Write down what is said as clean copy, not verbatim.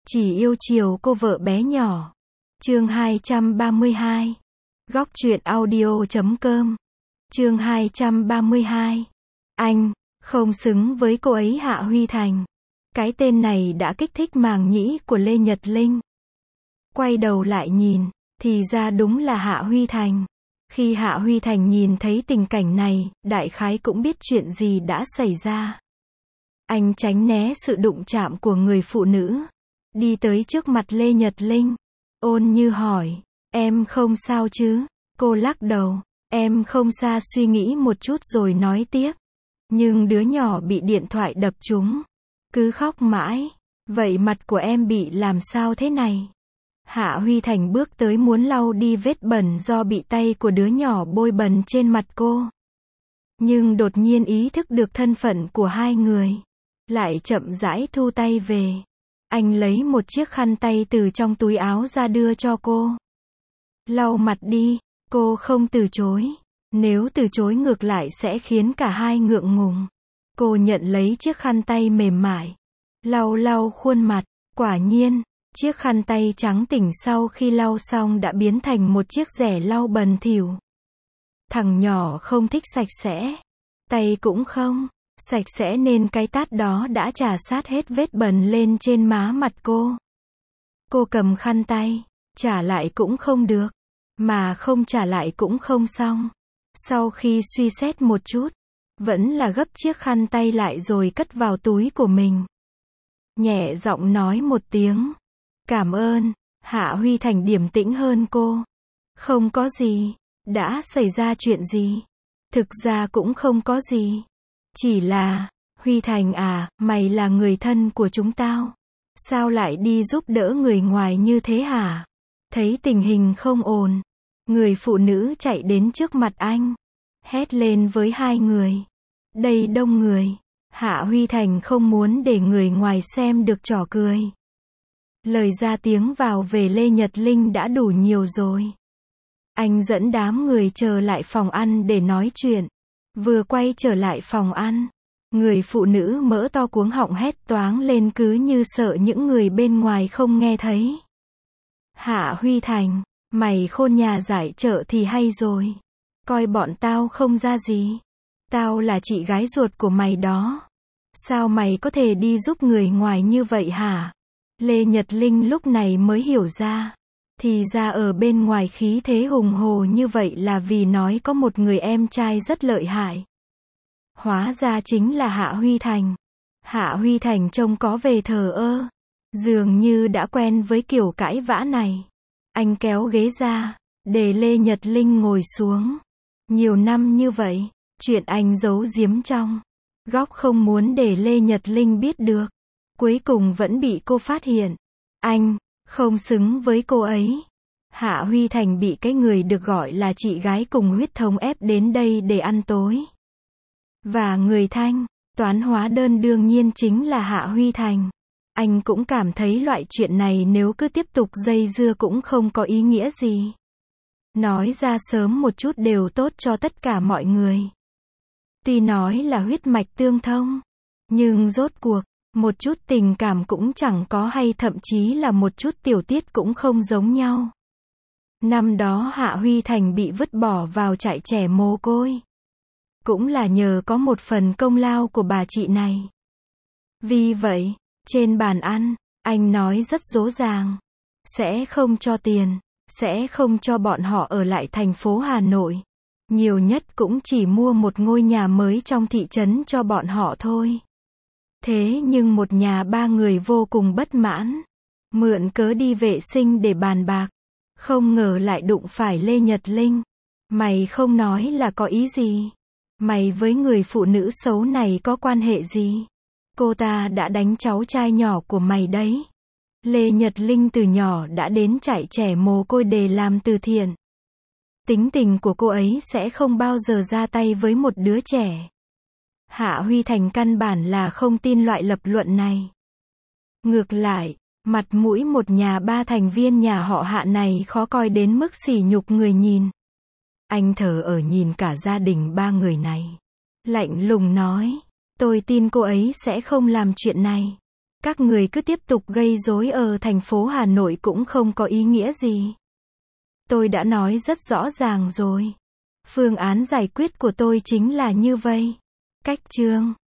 Chỉ yêu chiều cô vợ bé nhỏ. Chương 232. Góc truyện audio.com. Chương 232. Anh không xứng với cô ấy. Hạ Huy Thành. Cái tên này đã kích thích màng nhĩ của Lê Nhật Linh. Quay đầu lại nhìn, thì ra đúng là Hạ Huy Thành. Khi Hạ Huy Thành nhìn thấy tình cảnh này, đại khái cũng biết chuyện gì đã xảy ra. Anh tránh né sự đụng chạm của người phụ nữ, đi tới trước mặt Lê Nhật Linh, ôn như hỏi, em không sao chứ? Cô lắc đầu, em không sao. Suy nghĩ một chút rồi nói tiếp, nhưng đứa nhỏ bị điện thoại đập trúng, cứ khóc mãi, vậy mặt của em bị làm sao thế này? Hạ Huy Thành bước tới muốn lau đi vết bẩn do bị tay của đứa nhỏ bôi bẩn trên mặt cô. Nhưng đột nhiên ý thức được thân phận của hai người, lại chậm rãi thu tay về. Anh lấy một chiếc khăn tay từ trong túi áo ra đưa cho cô. Lau mặt đi. Cô không từ chối. Nếu từ chối ngược lại sẽ khiến cả hai ngượng ngùng. Cô nhận lấy chiếc khăn tay mềm mại, lau lau khuôn mặt. Quả nhiên, chiếc khăn tay trắng tỉnh sau khi lau xong đã biến thành một chiếc rẻ lau bẩn thỉu. Thằng nhỏ không thích sạch sẽ, tay cũng không sạch sẽ nên cái tát đó đã trà sát hết vết bẩn lên trên má mặt cô. Cô cầm khăn tay, trả lại cũng không được, mà không trả lại cũng không xong. Sau khi suy xét một chút, vẫn là gấp chiếc khăn tay lại rồi cất vào túi của mình. Nhẹ giọng nói một tiếng, cảm ơn. Hạ Huy Thành điềm tĩnh hơn cô. Không có gì. Đã xảy ra chuyện gì? Thực ra cũng không có gì. Chỉ là, Huy Thành à, mày là người thân của chúng tao. Sao lại đi giúp đỡ người ngoài như thế hả? Thấy tình hình không ổn, người phụ nữ chạy đến trước mặt anh, hét lên với hai người. Đây đông người. Hạ Huy Thành không muốn để người ngoài xem được trò cười. Lời ra tiếng vào về Lê Nhật Linh đã đủ nhiều rồi. Anh dẫn đám người trở lại phòng ăn để nói chuyện. Vừa quay trở lại phòng ăn, người phụ nữ mỡ to cuống họng hét toáng lên cứ như sợ những người bên ngoài không nghe thấy. Hạ Huy Thành, mày khôn nhà giải chợ thì hay rồi. Coi bọn tao không ra gì. Tao là chị gái ruột của mày đó. Sao mày có thể đi giúp người ngoài như vậy hả? Lê Nhật Linh lúc này mới hiểu ra. Thì ra ở bên ngoài khí thế hùng hồ như vậy là vì nói có một người em trai rất lợi hại. Hóa ra chính là Hạ Huy Thành. Hạ Huy Thành trông có vẻ thờ ơ, dường như đã quen với kiểu cãi vã này. Anh kéo ghế ra, để Lê Nhật Linh ngồi xuống. Nhiều năm như vậy, chuyện anh giấu giếm trong góc không muốn để Lê Nhật Linh biết được. Cuối cùng vẫn bị cô phát hiện. Anh không xứng với cô ấy. Hạ Huy Thành bị cái người được gọi là chị gái cùng huyết thống ép đến đây để ăn tối. Và người thanh toán hóa đơn đương nhiên chính là Hạ Huy Thành. Anh cũng cảm thấy loại chuyện này nếu cứ tiếp tục dây dưa cũng không có ý nghĩa gì. Nói ra sớm một chút đều tốt cho tất cả mọi người. Tuy nói là huyết mạch tương thông, nhưng rốt cuộc, một chút tình cảm cũng chẳng có hay thậm chí là một chút tiểu tiết cũng không giống nhau. Năm đó Hạ Huy Thành bị vứt bỏ vào trại trẻ mồ côi. Cũng là nhờ có một phần công lao của bà chị này. Vì vậy, trên bàn ăn, anh nói rất rõ ràng. Sẽ không cho tiền, sẽ không cho bọn họ ở lại thành phố Hà Nội. Nhiều nhất cũng chỉ mua một ngôi nhà mới trong thị trấn cho bọn họ thôi. Thế nhưng một nhà ba người vô cùng bất mãn. Mượn cớ đi vệ sinh để bàn bạc. Không ngờ lại đụng phải Lê Nhật Linh. Mày không nói là có ý gì? Mày với người phụ nữ xấu này có quan hệ gì? Cô ta đã đánh cháu trai nhỏ của mày đấy. Lê Nhật Linh từ nhỏ đã đến trại trẻ mồ côi để làm từ thiện. Tính tình của cô ấy sẽ không bao giờ ra tay với một đứa trẻ. Hạ Huy Thành căn bản là không tin loại lập luận này. Ngược lại, mặt mũi một nhà ba thành viên nhà họ Hạ này khó coi đến mức sỉ nhục người nhìn. Anh thờ ở nhìn cả gia đình ba người này. Lạnh lùng nói, tôi tin cô ấy sẽ không làm chuyện này. Các người cứ tiếp tục gây rối ở thành phố Hà Nội cũng không có ý nghĩa gì. Tôi đã nói rất rõ ràng rồi. Phương án giải quyết của tôi chính là như vậy. Cách chương